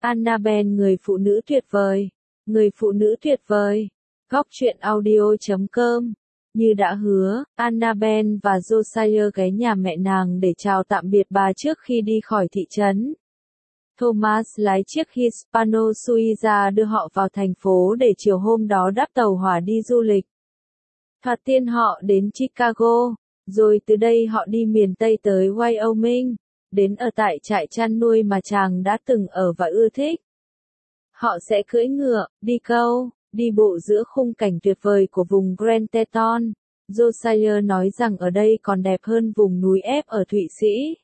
Annabelle người phụ nữ tuyệt vời. Người phụ nữ tuyệt vời. Góc truyện audio.com. Như đã hứa, Annabelle và Josiah ghé nhà mẹ nàng để chào tạm biệt bà trước khi đi khỏi thị trấn. Thomas lái chiếc Hispano Suiza đưa họ vào thành phố để chiều hôm đó đáp tàu hỏa đi du lịch. Thoạt tiên họ đến Chicago, rồi từ đây họ đi miền Tây tới Wyoming, đến ở tại trại chăn nuôi mà chàng đã từng ở và ưa thích. Họ sẽ cưỡi ngựa, đi câu, đi bộ giữa khung cảnh tuyệt vời của vùng Grand Teton. Josiah nói rằng ở đây còn đẹp hơn vùng núi ép ở Thụy Sĩ.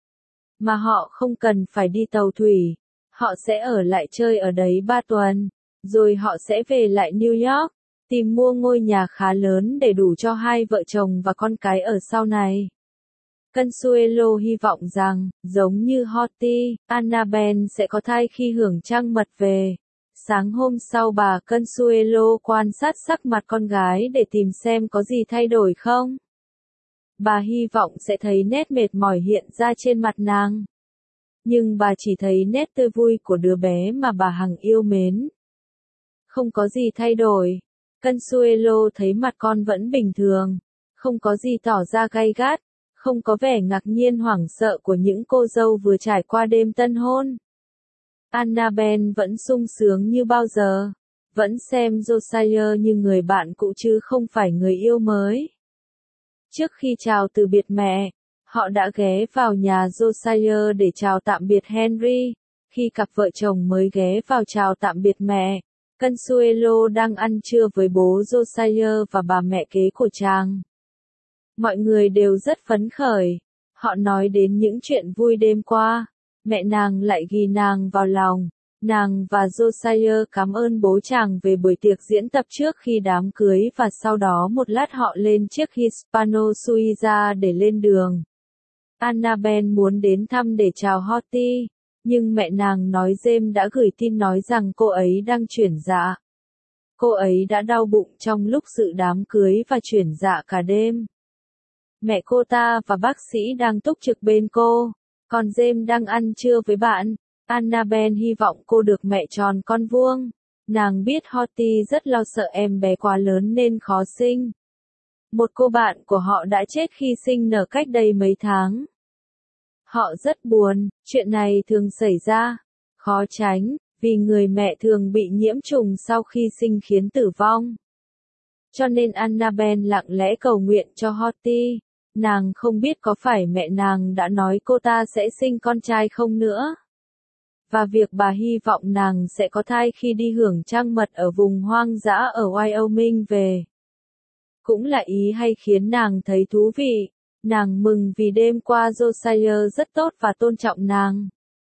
Mà họ không cần phải đi tàu thủy. Họ sẽ ở lại chơi ở đấy 3 tuần. Rồi họ sẽ về lại New York, tìm mua ngôi nhà khá lớn để đủ cho hai vợ chồng và con cái ở sau này. Consuelo hy vọng rằng, giống như Horty, Annabelle sẽ có thai khi hưởng trăng mật về. Sáng hôm sau bà Consuelo quan sát sắc mặt con gái để tìm xem có gì thay đổi không. Bà hy vọng sẽ thấy nét mệt mỏi hiện ra trên mặt nàng. Nhưng bà chỉ thấy nét tươi vui của đứa bé mà bà hằng yêu mến. Không có gì thay đổi. Consuelo thấy mặt con vẫn bình thường. Không có gì tỏ ra gay gắt. Không có vẻ ngạc nhiên hoảng sợ của những cô dâu vừa trải qua đêm tân hôn. Annabelle vẫn sung sướng như bao giờ. Vẫn xem Josiah như người bạn cũ chứ không phải người yêu mới. Trước khi chào từ biệt mẹ, họ đã ghé vào nhà Josiah để chào tạm biệt Henry. Khi cặp vợ chồng mới ghé vào chào tạm biệt mẹ, Consuelo đang ăn trưa với bố Josiah và bà mẹ kế của chàng. Mọi người đều rất phấn khởi. Họ nói đến những chuyện vui đêm qua. Mẹ nàng lại ghì nàng vào lòng. Nàng và Josiah cảm ơn bố chàng về buổi tiệc diễn tập trước khi đám cưới và sau đó một lát họ lên chiếc Hispano Suiza để lên đường. Annabelle muốn đến thăm để chào Horty, nhưng mẹ nàng nói James đã gửi tin nói rằng cô ấy đang chuyển dạ. Cô ấy đã đau bụng trong lúc dự đám cưới và chuyển dạ cả đêm. Mẹ cô ta và bác sĩ đang túc trực bên cô, còn James đang ăn trưa với bạn. Annabelle hy vọng cô được mẹ tròn con vuông. Nàng biết Horty rất lo sợ em bé quá lớn nên khó sinh. Một cô bạn của họ đã chết khi sinh nở cách đây mấy tháng. Họ rất buồn, chuyện này thường xảy ra, khó tránh, vì người mẹ thường bị nhiễm trùng sau khi sinh khiến tử vong. Cho nên Annabelle lặng lẽ cầu nguyện cho Horty. Nàng không biết có phải mẹ nàng đã nói cô ta sẽ sinh con trai không nữa. Và việc bà hy vọng nàng sẽ có thai khi đi hưởng trăng mật ở vùng hoang dã ở Wyoming về. Cũng là ý hay khiến nàng thấy thú vị. Nàng mừng vì đêm qua Josiah rất tốt và tôn trọng nàng.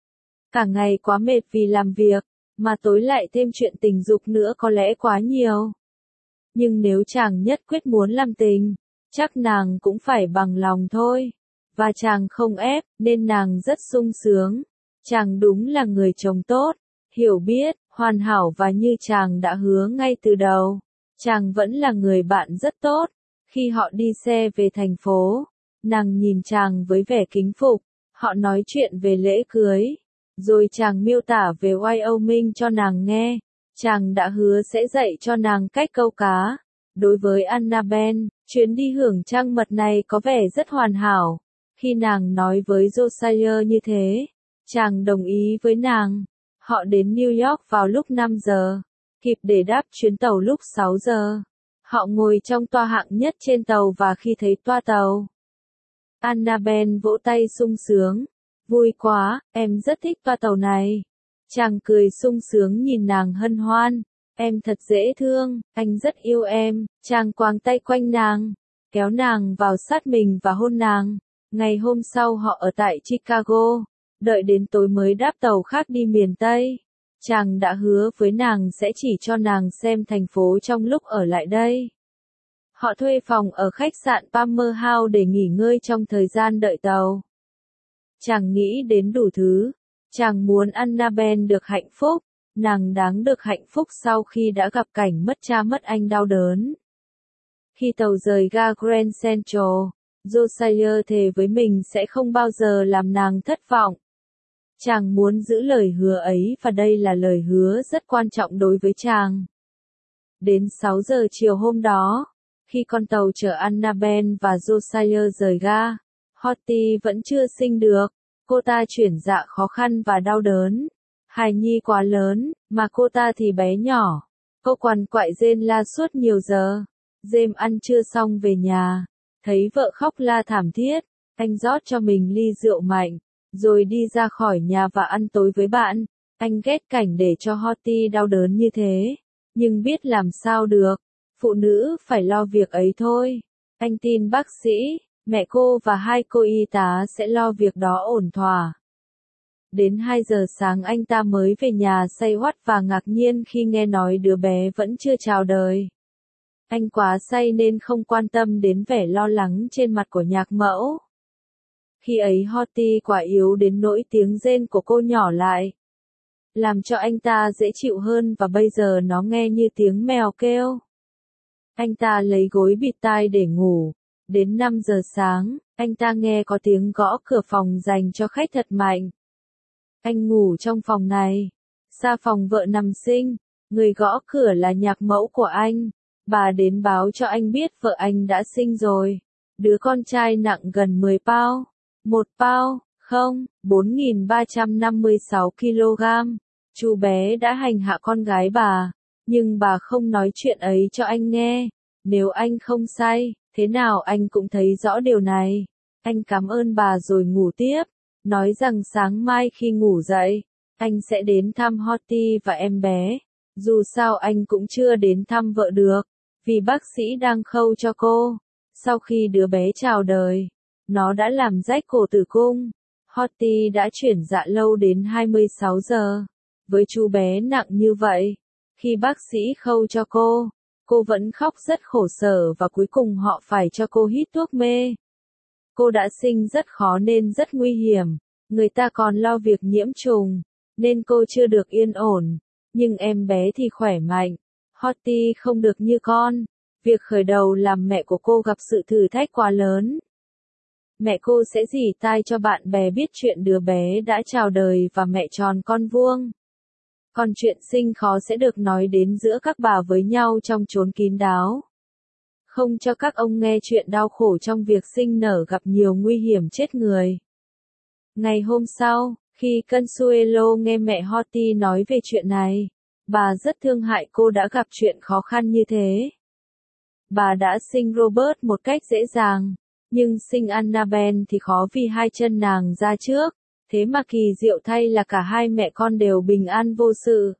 Cả ngày quá mệt vì làm việc, mà tối lại thêm chuyện tình dục nữa có lẽ quá nhiều. Nhưng nếu chàng nhất quyết muốn làm tình, chắc nàng cũng phải bằng lòng thôi. Và chàng không ép, nên nàng rất sung sướng. Chàng đúng là người chồng tốt, hiểu biết, hoàn hảo và như chàng đã hứa ngay từ đầu. Chàng vẫn là người bạn rất tốt. Khi họ đi xe về thành phố, nàng nhìn chàng với vẻ kính phục. Họ nói chuyện về lễ cưới. Rồi chàng miêu tả về Wyoming cho nàng nghe. Chàng đã hứa sẽ dạy cho nàng cách câu cá. Đối với Annabelle, chuyến đi hưởng trăng mật này có vẻ rất hoàn hảo. Khi nàng nói với Josiah như thế, chàng đồng ý với nàng. Họ đến New York vào lúc 5 giờ, kịp để đáp chuyến tàu lúc 6 giờ. Họ ngồi trong toa hạng nhất trên tàu và khi thấy toa tàu, Annabelle vỗ tay sung sướng. Vui quá, em rất thích toa tàu này. Chàng cười sung sướng nhìn nàng hân hoan. Em thật dễ thương, anh rất yêu em. Chàng quàng tay quanh nàng, kéo nàng vào sát mình và hôn nàng. Ngày hôm sau họ ở tại Chicago, đợi đến tối mới đáp tàu khác đi miền Tây. Chàng đã hứa với nàng sẽ chỉ cho nàng xem thành phố trong lúc ở lại đây. Họ thuê phòng ở khách sạn Palmer House để nghỉ ngơi trong thời gian đợi tàu. Chàng nghĩ đến đủ thứ. Chàng muốn Annabelle được hạnh phúc. Nàng đáng được hạnh phúc sau khi đã gặp cảnh mất cha mất anh đau đớn. Khi tàu rời ga Grand Central, Josiah thề với mình sẽ không bao giờ làm nàng thất vọng. Chàng muốn giữ lời hứa ấy và đây là lời hứa rất quan trọng đối với chàng. Đến 6 giờ chiều hôm đó, khi con tàu chở Annabelle và Josiah rời ga, Horty vẫn chưa sinh được. Cô ta chuyển dạ khó khăn và đau đớn. Hài nhi quá lớn, mà cô ta thì bé nhỏ. Cô quằn quại rên la suốt nhiều giờ. James ăn trưa xong về nhà, thấy vợ khóc la thảm thiết, anh rót cho mình ly rượu mạnh, rồi đi ra khỏi nhà và ăn tối với bạn. Anh ghét cảnh để cho Horty đau đớn như thế, nhưng biết làm sao được, phụ nữ phải lo việc ấy thôi. Anh tin bác sĩ, mẹ cô và 2 cô y tá sẽ lo việc đó ổn thỏa. Đến 2 giờ sáng anh ta mới về nhà say hoắt và ngạc nhiên khi nghe nói đứa bé vẫn chưa chào đời. Anh quá say nên không quan tâm đến vẻ lo lắng trên mặt của nhạc mẫu. Khi ấy Horty quá yếu đến nỗi tiếng rên của cô nhỏ lại, làm cho anh ta dễ chịu hơn và bây giờ nó nghe như tiếng mèo kêu. Anh ta lấy gối bịt tai để ngủ. Đến 5 giờ sáng, anh ta nghe có tiếng gõ cửa phòng dành cho khách thật mạnh. Anh ngủ trong phòng này, xa phòng vợ nằm sinh. Người gõ cửa là nhạc mẫu của anh. Bà đến báo cho anh biết vợ anh đã sinh rồi. Đứa con trai nặng gần 10 pound. 1 pound, không, 4.356 kg. Chú bé đã hành hạ con gái bà, nhưng bà không nói chuyện ấy cho anh nghe. Nếu anh không say, thế nào anh cũng thấy rõ điều này. Anh cảm ơn bà rồi ngủ tiếp, nói rằng sáng mai khi ngủ dậy, anh sẽ đến thăm Horty và em bé. Dù sao anh cũng chưa đến thăm vợ được, vì bác sĩ đang khâu cho cô. Sau khi đứa bé chào đời, nó đã làm rách cổ tử cung. Horty đã chuyển dạ lâu đến 26 giờ. Với chú bé nặng như vậy, khi bác sĩ khâu cho cô vẫn khóc rất khổ sở và cuối cùng họ phải cho cô hít thuốc mê. Cô đã sinh rất khó nên rất nguy hiểm, người ta còn lo việc nhiễm trùng, nên cô chưa được yên ổn, nhưng em bé thì khỏe mạnh. Horty không được như con, việc khởi đầu làm mẹ của cô gặp sự thử thách quá lớn. Mẹ cô sẽ rỉ tai cho bạn bè biết chuyện đứa bé đã chào đời và mẹ tròn con vuông. Còn chuyện sinh khó sẽ được nói đến giữa các bà với nhau trong chốn kín đáo. Không cho các ông nghe chuyện đau khổ trong việc sinh nở gặp nhiều nguy hiểm chết người. Ngày hôm sau, khi Consuelo nghe mẹ Horty nói về chuyện này, bà rất thương hại cô đã gặp chuyện khó khăn như thế. Bà đã sinh Robert một cách dễ dàng, nhưng sinh Annabelle thì khó vì 2 chân nàng ra trước. Thế mà kỳ diệu thay là cả 2 mẹ con đều bình an vô sự.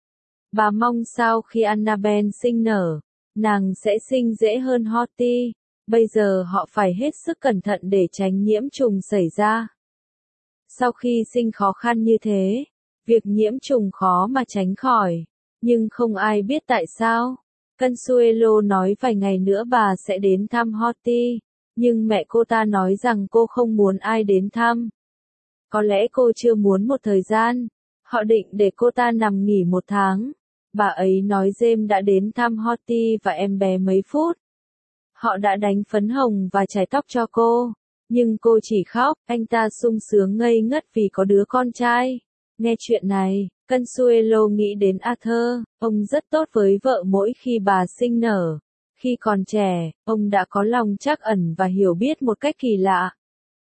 Bà mong sao khi Annabelle sinh nở, nàng sẽ sinh dễ hơn Horty. Bây giờ họ phải hết sức cẩn thận để tránh nhiễm trùng xảy ra. Sau khi sinh khó khăn như thế, việc nhiễm trùng khó mà tránh khỏi, nhưng không ai biết tại sao. Consuelo nói vài ngày nữa bà sẽ đến thăm Horty, nhưng mẹ cô ta nói rằng cô không muốn ai đến thăm. Có lẽ cô chưa muốn một thời gian, họ định để cô ta nằm nghỉ 1 tháng. Bà ấy nói James đã đến thăm Horty và em bé mấy phút. Họ đã đánh phấn hồng và chải tóc cho cô, nhưng cô chỉ khóc. Anh ta sung sướng ngây ngất vì có đứa con trai. Nghe chuyện này, Consuelo nghĩ đến Arthur, ông rất tốt với vợ mỗi khi bà sinh nở. Khi còn trẻ, ông đã có lòng trắc ẩn và hiểu biết một cách kỳ lạ.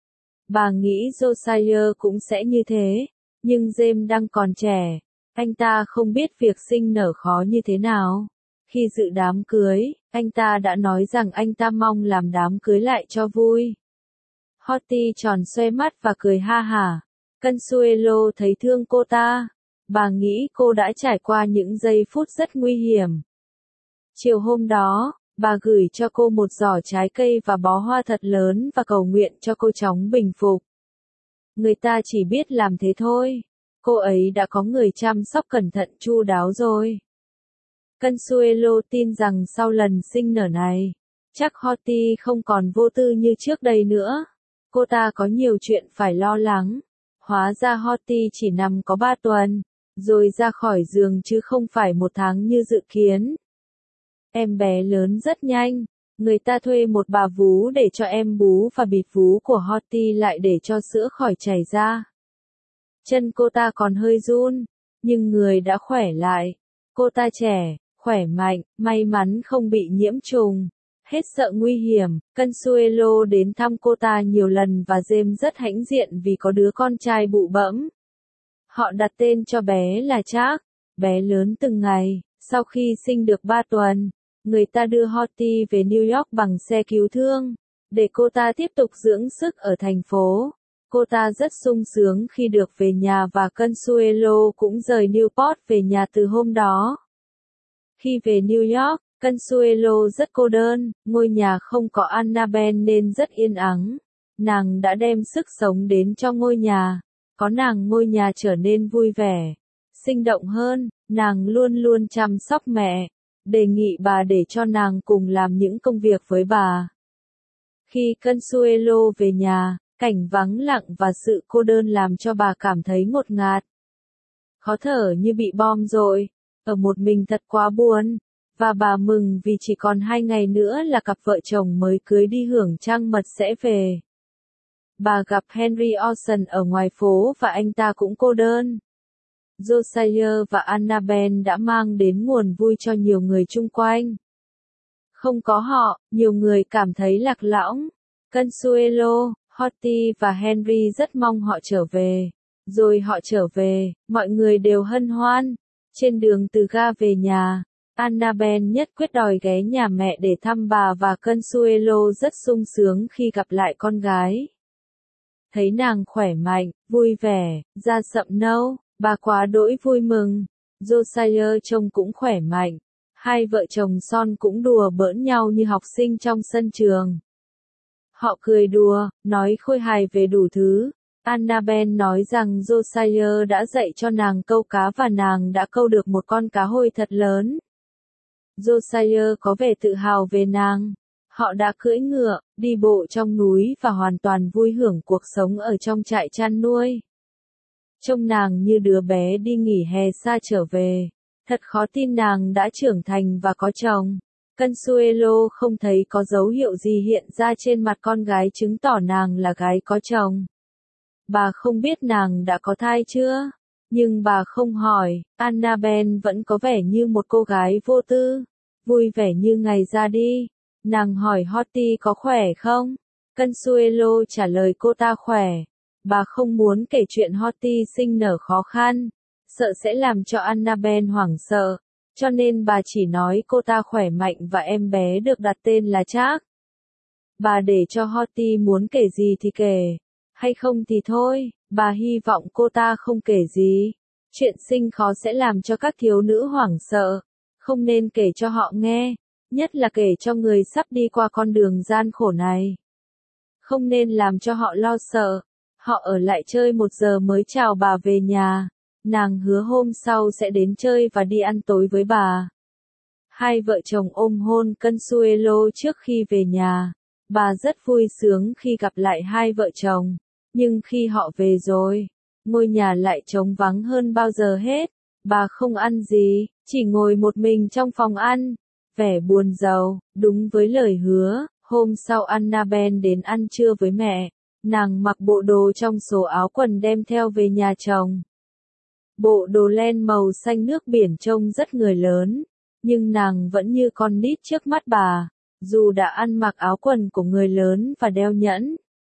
Bà nghĩ Josiah cũng sẽ như thế, nhưng James đang còn trẻ, anh ta không biết việc sinh nở khó như thế nào. Khi dự đám cưới, anh ta đã nói rằng anh ta mong làm đám cưới lại cho vui. Horty tròn xoe mắt và cười ha hả. Consuelo thấy thương cô ta. Bà nghĩ cô đã trải qua những giây phút rất nguy hiểm. Chiều hôm đó, bà gửi cho cô một giỏ trái cây và bó hoa thật lớn và cầu nguyện cho cô chóng bình phục. Người ta chỉ biết làm thế thôi. Cô ấy đã có người chăm sóc cẩn thận chu đáo rồi. Consuelo tin rằng sau lần sinh nở này, chắc Horty không còn vô tư như trước đây nữa. Cô ta có nhiều chuyện phải lo lắng. Hóa ra Horty chỉ nằm có 3 tuần, rồi ra khỏi giường chứ không phải 1 tháng như dự kiến. Em bé lớn rất nhanh, người ta thuê một bà vú để cho em bú và bịt vú của Horty lại để cho sữa khỏi chảy ra. Chân cô ta còn hơi run, nhưng người đã khỏe lại. Cô ta trẻ, khỏe mạnh, may mắn không bị nhiễm trùng. Hết sợ nguy hiểm, Consuelo đến thăm cô ta nhiều lần và James rất hãnh diện vì có đứa con trai bụ bẫm. Họ đặt tên cho bé là Jack, bé lớn từng ngày. Sau khi sinh được 3 tuần, người ta đưa Horty về New York bằng xe cứu thương, để cô ta tiếp tục dưỡng sức ở thành phố. Cô ta rất sung sướng khi được về nhà và Consuelo cũng rời Newport về nhà từ hôm đó. Khi về New York, Consuelo rất cô đơn, ngôi nhà không có Annabelle nên rất yên ắng. Nàng đã đem sức sống đến cho ngôi nhà. Có nàng ngôi nhà trở nên vui vẻ, sinh động hơn. Nàng luôn luôn chăm sóc mẹ, đề nghị bà để cho nàng cùng làm những công việc với bà. Khi Consuelo về nhà, cảnh vắng lặng và sự cô đơn làm cho bà cảm thấy ngột ngạt. Khó thở như bị bom dội, ở một mình thật quá buồn, và bà mừng vì chỉ còn 2 ngày nữa là cặp vợ chồng mới cưới đi hưởng trăng mật sẽ về. Bà gặp Henry Orson ở ngoài phố và anh ta cũng cô đơn. Josiah và Annabelle đã mang đến nguồn vui cho nhiều người chung quanh. Không có họ, nhiều người cảm thấy lạc lõng. Consuelo, Horty và Henry rất mong họ trở về. Rồi họ trở về, mọi người đều hân hoan. Trên đường từ ga về nhà, Annabelle nhất quyết đòi ghé nhà mẹ để thăm bà và Consuelo rất sung sướng khi gặp lại con gái. Thấy nàng khỏe mạnh, vui vẻ, da sậm nâu, bà quá đỗi vui mừng. Josiah trông cũng khỏe mạnh. Hai vợ chồng son cũng đùa bỡn nhau như học sinh trong sân trường. Họ cười đùa, nói khôi hài về đủ thứ. Annabelle nói rằng Josiah đã dạy cho nàng câu cá và nàng đã câu được một con cá hôi thật lớn. Josiah có vẻ tự hào về nàng. Họ đã cưỡi ngựa, đi bộ trong núi và hoàn toàn vui hưởng cuộc sống ở trong trại chăn nuôi. Trông nàng như đứa bé đi nghỉ hè xa trở về. Thật khó tin nàng đã trưởng thành và có chồng. Consuelo không thấy có dấu hiệu gì hiện ra trên mặt con gái chứng tỏ nàng là gái có chồng. Bà không biết nàng đã có thai chưa, nhưng bà không hỏi. Annabelle vẫn có vẻ như một cô gái vô tư, vui vẻ như ngày ra đi. Nàng hỏi Horty có khỏe không? Consuelo trả lời cô ta khỏe. Bà không muốn kể chuyện Horty sinh nở khó khăn, sợ sẽ làm cho Annabelle hoảng sợ, cho nên bà chỉ nói cô ta khỏe mạnh và em bé được đặt tên là Jack. Bà để cho Horty muốn kể gì thì kể, hay không thì thôi, bà hy vọng cô ta không kể gì. Chuyện sinh khó sẽ làm cho các thiếu nữ hoảng sợ, không nên kể cho họ nghe, nhất là kể cho người sắp đi qua con đường gian khổ này. Không nên làm cho họ lo sợ. Họ ở lại chơi 1 giờ mới chào bà về nhà. Nàng hứa hôm sau sẽ đến chơi và đi ăn tối với bà. Hai vợ chồng ôm hôn Consuelo trước khi về nhà. Bà rất vui sướng khi gặp lại hai vợ chồng. Nhưng khi họ về rồi, ngôi nhà lại trống vắng hơn bao giờ hết. Bà không ăn gì, chỉ ngồi một mình trong phòng ăn. Vẻ buồn rầu, đúng với lời hứa. Hôm sau Annabelle đến ăn trưa với mẹ. Nàng mặc bộ đồ trong số áo quần đem theo về nhà chồng. Bộ đồ len màu xanh nước biển trông rất người lớn, nhưng nàng vẫn như con nít trước mắt bà, dù đã ăn mặc áo quần của người lớn và đeo nhẫn.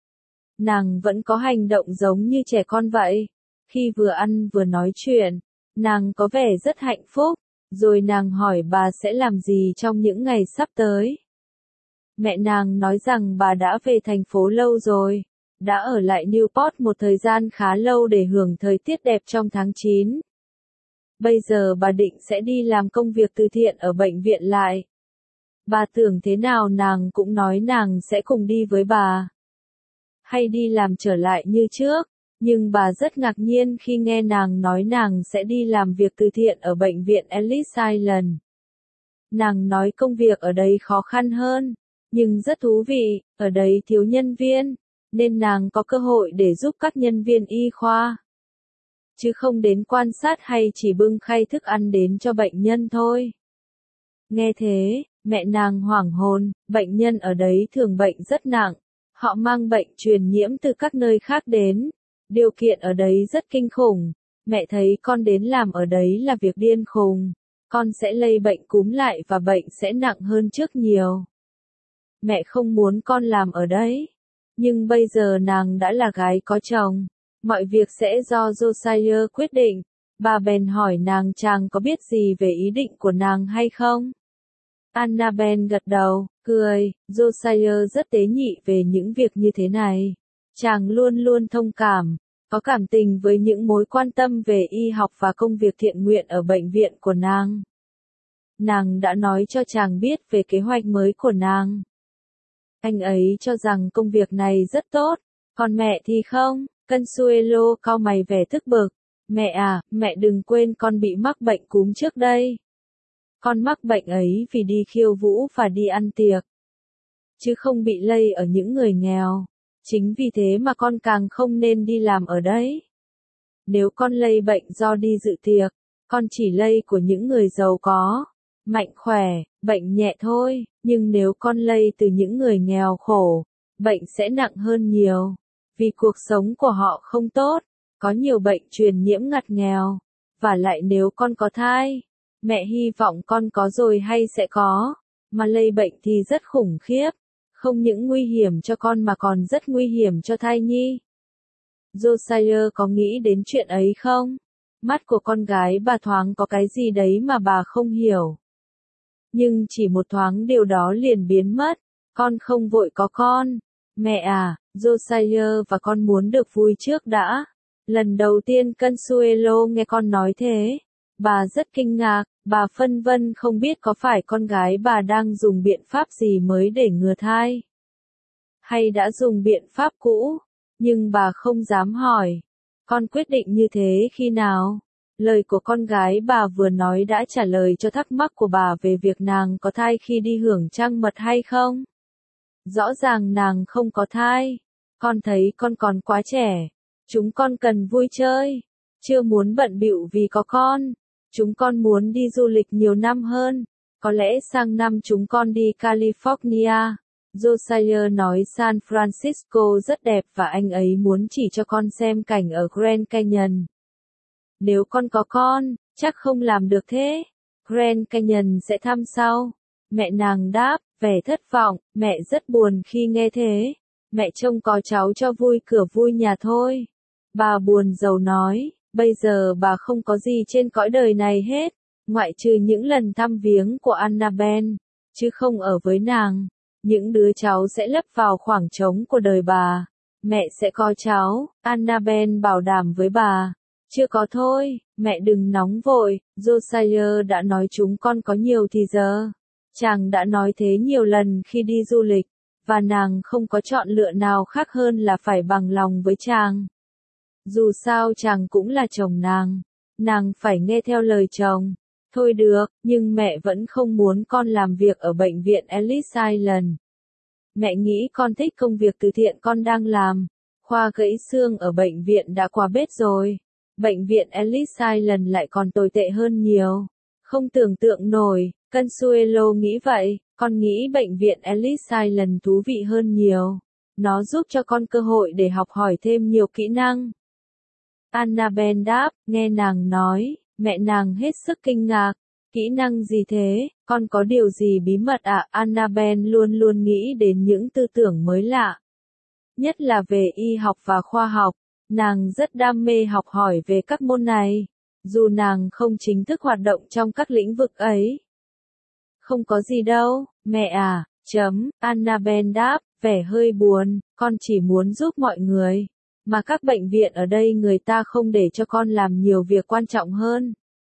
Nàng vẫn có hành động giống như trẻ con vậy. Khi vừa ăn vừa nói chuyện, nàng có vẻ rất hạnh phúc, rồi nàng hỏi bà sẽ làm gì trong những ngày sắp tới. Mẹ nàng nói rằng bà đã về thành phố lâu rồi, đã ở lại Newport một thời gian khá lâu để hưởng thời tiết đẹp trong tháng 9. Bây giờ bà định sẽ đi làm công việc từ thiện ở bệnh viện lại. Bà tưởng thế nào nàng cũng nói nàng sẽ cùng đi với bà. Hay đi làm trở lại như trước, nhưng bà rất ngạc nhiên khi nghe nàng nói nàng sẽ đi làm việc từ thiện ở bệnh viện Ellis Island. Nàng nói công việc ở đây khó khăn hơn, nhưng rất thú vị, ở đây thiếu nhân viên, nên nàng có cơ hội để giúp các nhân viên y khoa. Chứ không đến quan sát hay chỉ bưng khay thức ăn đến cho bệnh nhân thôi. Nghe thế, mẹ nàng hoảng hồn, bệnh nhân ở đấy thường bệnh rất nặng. Họ mang bệnh truyền nhiễm từ các nơi khác đến. Điều kiện ở đấy rất kinh khủng. Mẹ thấy con đến làm ở đấy là việc điên khùng. Con sẽ lây bệnh cúm lại và bệnh sẽ nặng hơn trước nhiều. Mẹ không muốn con làm ở đấy. Nhưng bây giờ nàng đã là gái có chồng. Mọi việc sẽ do Josiah quyết định. Bà bèn hỏi nàng chàng có biết gì về ý định của nàng hay không? Annabel gật đầu, cười. Josiah rất tế nhị về những việc như thế này. Chàng luôn luôn thông cảm, có cảm tình với những mối quan tâm về y học và công việc thiện nguyện ở bệnh viện của nàng. Nàng đã nói cho chàng biết về kế hoạch mới của nàng. Anh ấy cho rằng công việc này rất tốt, còn mẹ thì không. Consuelo cau mày vẻ tức bực. Mẹ à, mẹ đừng quên con bị mắc bệnh cúm trước đây. Con mắc bệnh ấy vì đi khiêu vũ và đi ăn tiệc, chứ không bị lây ở những người nghèo. Chính vì thế mà con càng không nên đi làm ở đấy. Nếu con lây bệnh do đi dự tiệc, con chỉ lây của những người giàu có, mạnh khỏe, bệnh nhẹ thôi, nhưng nếu con lây từ những người nghèo khổ, bệnh sẽ nặng hơn nhiều, vì cuộc sống của họ không tốt, có nhiều bệnh truyền nhiễm ngặt nghèo, và lại nếu con có thai, mẹ hy vọng con có rồi hay sẽ có, mà lây bệnh thì rất khủng khiếp, không những nguy hiểm cho con mà còn rất nguy hiểm cho thai nhi. Josiah có nghĩ đến chuyện ấy không? Mắt của con gái bà thoáng có cái gì đấy mà bà không hiểu. Nhưng chỉ một thoáng điều đó liền biến mất. Con không vội có con. Mẹ à, Josiah và con muốn được vui trước đã. Lần đầu tiên Consuelo nghe con nói thế, bà rất kinh ngạc, bà phân vân không biết có phải con gái bà đang dùng biện pháp gì mới để ngừa thai, hay đã dùng biện pháp cũ, nhưng bà không dám hỏi. Con quyết định như thế khi nào? Lời của con gái bà vừa nói đã trả lời cho thắc mắc của bà về việc nàng có thai khi đi hưởng trăng mật hay không. Rõ ràng nàng không có thai. Con thấy con còn quá trẻ. Chúng con cần vui chơi. Chưa muốn bận bịu vì có con. Chúng con muốn đi du lịch nhiều năm hơn. Có lẽ sang năm chúng con đi California. Josiah nói San Francisco rất đẹp và anh ấy muốn chỉ cho con xem cảnh ở Grand Canyon. Nếu con có con, chắc không làm được thế. Grand Canyon sẽ thăm sau. Mẹ nàng đáp, vẻ thất vọng, mẹ rất buồn khi nghe thế. Mẹ trông có cháu cho vui cửa vui nhà thôi. Bà buồn rầu nói, bây giờ bà không có gì trên cõi đời này hết, ngoại trừ những lần thăm viếng của Annabel, chứ không ở với nàng. Những đứa cháu sẽ lấp vào khoảng trống của đời bà. Mẹ sẽ có cháu, Annabel bảo đảm với bà. Chưa có thôi, mẹ đừng nóng vội, Josiah đã nói chúng con có nhiều thì giờ. Chàng đã nói thế nhiều lần khi đi du lịch, và nàng không có chọn lựa nào khác hơn là phải bằng lòng với chàng. Dù sao chàng cũng là chồng nàng phải nghe theo lời chồng. Thôi được, nhưng mẹ vẫn không muốn con làm việc ở bệnh viện Ellis Island. Mẹ nghĩ con thích công việc từ thiện con đang làm. Khoa gãy xương ở bệnh viện đã qua bết rồi. Bệnh viện Ellis Island lại còn tồi tệ hơn nhiều. Không tưởng tượng nổi, Consuelo nghĩ vậy, con nghĩ bệnh viện Ellis Island thú vị hơn nhiều. Nó giúp cho con cơ hội để học hỏi thêm nhiều kỹ năng. Annabel đáp, nghe nàng nói, mẹ nàng hết sức kinh ngạc. Kỹ năng gì thế, con có điều gì bí mật ạ? Annabel luôn luôn nghĩ đến những tư tưởng mới lạ. Nhất là về y học và khoa học. Nàng rất đam mê học hỏi về các môn này, dù nàng không chính thức hoạt động trong các lĩnh vực ấy. Không có gì đâu, mẹ à, Annabel đáp, vẻ hơi buồn, con chỉ muốn giúp mọi người, mà các bệnh viện ở đây người ta không để cho con làm nhiều việc quan trọng hơn.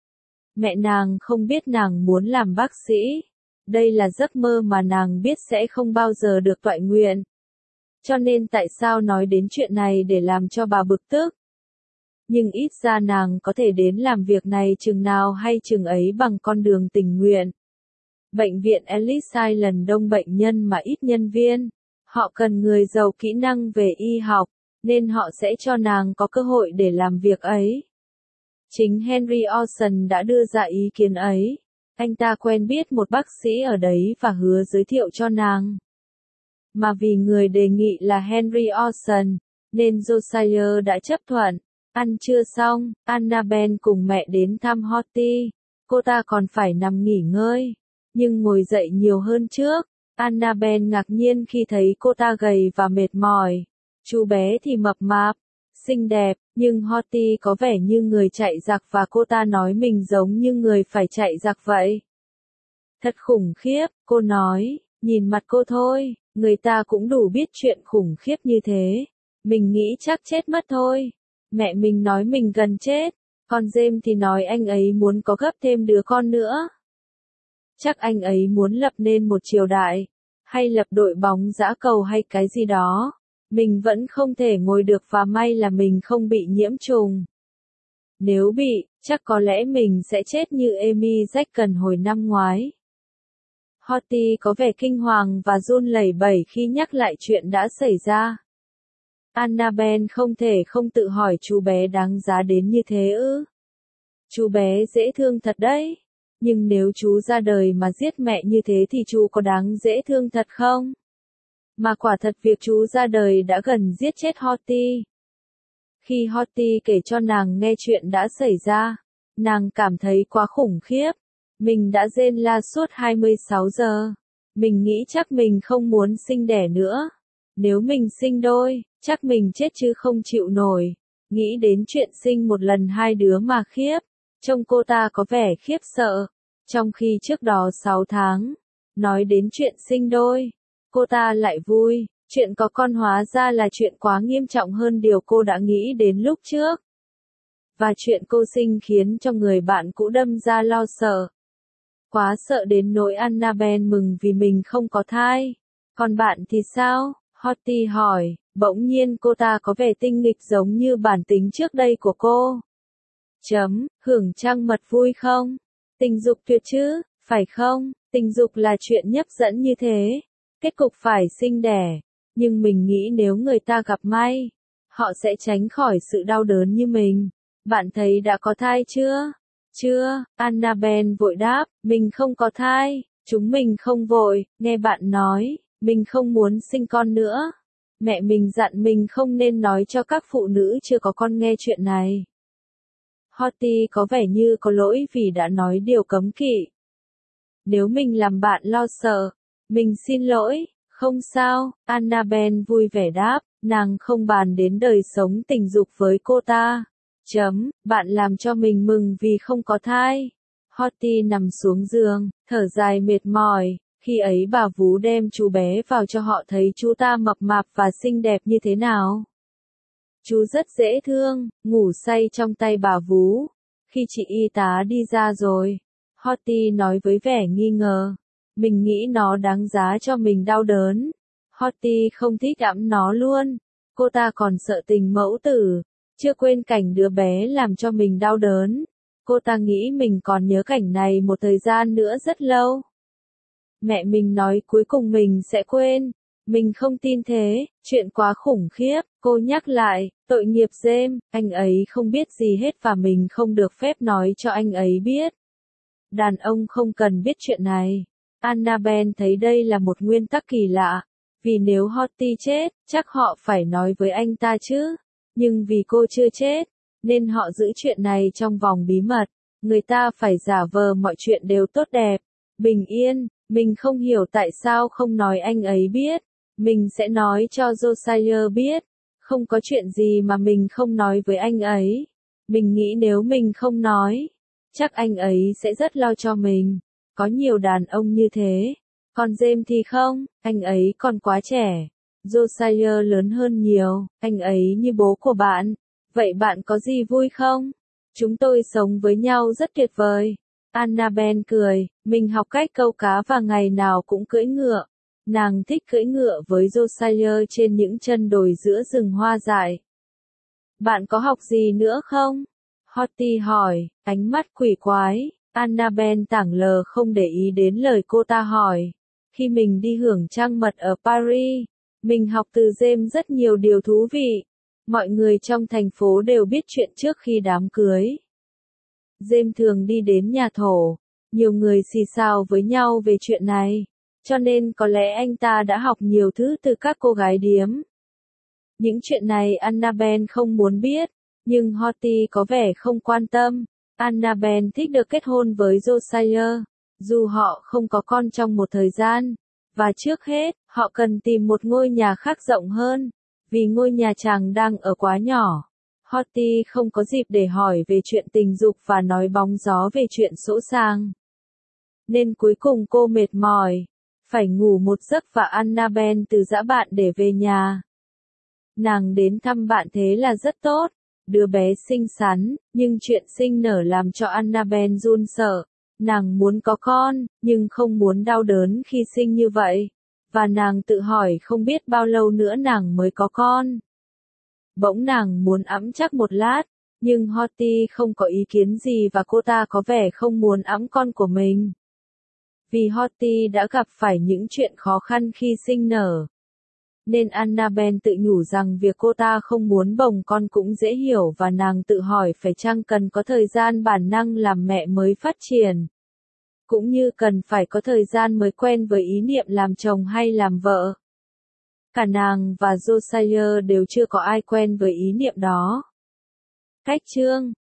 Mẹ nàng không biết nàng muốn làm bác sĩ. Đây là giấc mơ mà nàng biết sẽ không bao giờ được toại nguyện. Cho nên tại sao nói đến chuyện này để làm cho bà bực tức. Nhưng ít ra nàng có thể đến làm việc này chừng nào hay chừng ấy bằng con đường tình nguyện. Bệnh viện Ellis Island đông bệnh nhân mà ít nhân viên. Họ cần người giàu kỹ năng về y học, nên họ sẽ cho nàng có cơ hội để làm việc ấy. Chính Henry Orson đã đưa ra ý kiến ấy. Anh ta quen biết một bác sĩ ở đấy và hứa giới thiệu cho nàng. Mà vì người đề nghị là Henry Orson, nên Josiah đã chấp thuận. Ăn trưa xong, Annabelle cùng mẹ đến thăm Horty. Cô ta còn phải nằm nghỉ ngơi, nhưng ngồi dậy nhiều hơn trước. Annabelle ngạc nhiên khi thấy cô ta gầy và mệt mỏi. Chú bé thì mập mạp, xinh đẹp, nhưng Horty có vẻ như người chạy giặc và cô ta nói mình giống như người phải chạy giặc vậy. Thật khủng khiếp, cô nói, nhìn mặt cô thôi, người ta cũng đủ biết chuyện khủng khiếp như thế. Mình nghĩ chắc chết mất thôi. Mẹ mình nói mình gần chết, còn James thì nói anh ấy muốn có gấp thêm đứa con nữa. Chắc anh ấy muốn lập nên một triều đại, hay lập đội bóng dã cầu hay cái gì đó. Mình vẫn không thể ngồi được và may là mình không bị nhiễm trùng. Nếu bị, chắc có lẽ mình sẽ chết như Amy Jackson hồi năm ngoái. Horty có vẻ kinh hoàng và run lẩy bẩy khi nhắc lại chuyện đã xảy ra. Annabelle không thể không tự hỏi chú bé đáng giá đến như thế ư? Chú bé dễ thương thật đấy. Nhưng nếu chú ra đời mà giết mẹ như thế thì chú có đáng dễ thương thật không? Mà quả thật việc chú ra đời đã gần giết chết Horty. Khi Horty kể cho nàng nghe chuyện đã xảy ra, nàng cảm thấy quá khủng khiếp. Mình đã rên la suốt 26 giờ. Mình nghĩ chắc mình không muốn sinh đẻ nữa. Nếu mình sinh đôi, chắc mình chết chứ không chịu nổi. Nghĩ đến chuyện sinh một lần hai đứa mà khiếp. Trông cô ta có vẻ khiếp sợ. Trong khi trước đó 6 tháng, nói đến chuyện sinh đôi, cô ta lại vui. Chuyện có con hóa ra là chuyện quá nghiêm trọng hơn điều cô đã nghĩ đến lúc trước. Và chuyện cô sinh khiến cho người bạn cũ đâm ra lo sợ. Quá sợ đến nỗi Annabelle mừng vì mình không có thai. Còn bạn thì sao? Horty hỏi, bỗng nhiên cô ta có vẻ tinh nghịch giống như bản tính trước đây của cô. Hưởng trăng mật vui không? Tình dục tuyệt chứ, phải không? Tình dục là chuyện nhấp dẫn như thế. Kết cục phải sinh đẻ. Nhưng mình nghĩ nếu người ta gặp may, họ sẽ tránh khỏi sự đau đớn như mình. Bạn thấy đã có thai chưa? Chưa, Annabelle vội đáp, mình không có thai, chúng mình không vội, nghe bạn nói, mình không muốn sinh con nữa. Mẹ mình dặn mình không nên nói cho các phụ nữ chưa có con nghe chuyện này. Horty có vẻ như có lỗi vì đã nói điều cấm kỵ. Nếu mình làm bạn lo sợ, mình xin lỗi, không sao, Annabelle vui vẻ đáp, nàng không bàn đến đời sống tình dục với cô ta. Bạn làm cho mình mừng vì không có thai. Horty nằm xuống giường, thở dài mệt mỏi. Khi ấy bà vú đem chú bé vào cho họ thấy chú ta mập mạp và xinh đẹp như thế nào. Chú rất dễ thương, ngủ say trong tay bà vú. Khi chị y tá đi ra rồi, Horty nói với vẻ nghi ngờ. Mình nghĩ nó đáng giá cho mình đau đớn. Horty không thích ẵm nó luôn. Cô ta còn sợ tình mẫu tử. Chưa quên cảnh đứa bé làm cho mình đau đớn. Cô ta nghĩ mình còn nhớ cảnh này một thời gian nữa rất lâu. Mẹ mình nói cuối cùng mình sẽ quên. Mình không tin thế, chuyện quá khủng khiếp. Cô nhắc lại, tội nghiệp James, anh ấy không biết gì hết và mình không được phép nói cho anh ấy biết. Đàn ông không cần biết chuyện này. Annabelle thấy đây là một nguyên tắc kỳ lạ. Vì nếu Horty chết, chắc họ phải nói với anh ta chứ. Nhưng vì cô chưa chết, nên họ giữ chuyện này trong vòng bí mật. Người ta phải giả vờ mọi chuyện đều tốt đẹp, bình yên. Mình không hiểu tại sao không nói anh ấy biết. Mình sẽ nói cho Josiah biết. Không có chuyện gì mà mình không nói với anh ấy. Mình nghĩ nếu mình không nói, chắc anh ấy sẽ rất lo cho mình. Có nhiều đàn ông như thế. Còn James thì không, anh ấy còn quá trẻ. Josiah lớn hơn nhiều, anh ấy như bố của bạn. Vậy bạn có gì vui không? Chúng tôi sống với nhau rất tuyệt vời. Annabelle cười, mình học cách câu cá và ngày nào cũng cưỡi ngựa. Nàng thích cưỡi ngựa với Josiah trên những chân đồi giữa rừng hoa dại. Bạn có học gì nữa không? Horty hỏi, ánh mắt quỷ quái. Annabelle tảng lờ không để ý đến lời cô ta hỏi. Khi mình đi hưởng trăng mật ở Paris, mình học từ James rất nhiều điều thú vị. Mọi người trong thành phố đều biết chuyện trước khi đám cưới. James thường đi đến nhà thổ. Nhiều người xì xào với nhau về chuyện này. Cho nên có lẽ anh ta đã học nhiều thứ từ các cô gái điếm. Những chuyện này Annabelle không muốn biết, nhưng Horty có vẻ không quan tâm. Annabelle thích được kết hôn với Josiah, dù họ không có con trong một thời gian. Và trước hết, họ cần tìm một ngôi nhà khác rộng hơn, vì ngôi nhà chàng đang ở quá nhỏ. Horty không có dịp để hỏi về chuyện tình dục và nói bóng gió về chuyện sỗ sàng. Nên cuối cùng cô mệt mỏi, phải ngủ một giấc và Annabelle từ giã bạn để về nhà. Nàng đến thăm bạn thế là rất tốt, đứa bé xinh xắn, nhưng chuyện sinh nở làm cho Annabelle run sợ. Nàng muốn có con, nhưng không muốn đau đớn khi sinh như vậy. Và nàng tự hỏi không biết bao lâu nữa nàng mới có con. Bỗng nàng muốn ẵm chắc một lát, nhưng Horty không có ý kiến gì và cô ta có vẻ không muốn ẵm con của mình. Vì Horty đã gặp phải những chuyện khó khăn khi sinh nở. Nên Annabelle tự nhủ rằng việc cô ta không muốn bồng con cũng dễ hiểu và nàng tự hỏi phải chăng cần có thời gian bản năng làm mẹ mới phát triển. Cũng như cần phải có thời gian mới quen với ý niệm làm chồng hay làm vợ. Cả nàng và Josiah đều chưa có ai quen với ý niệm đó. Cách chương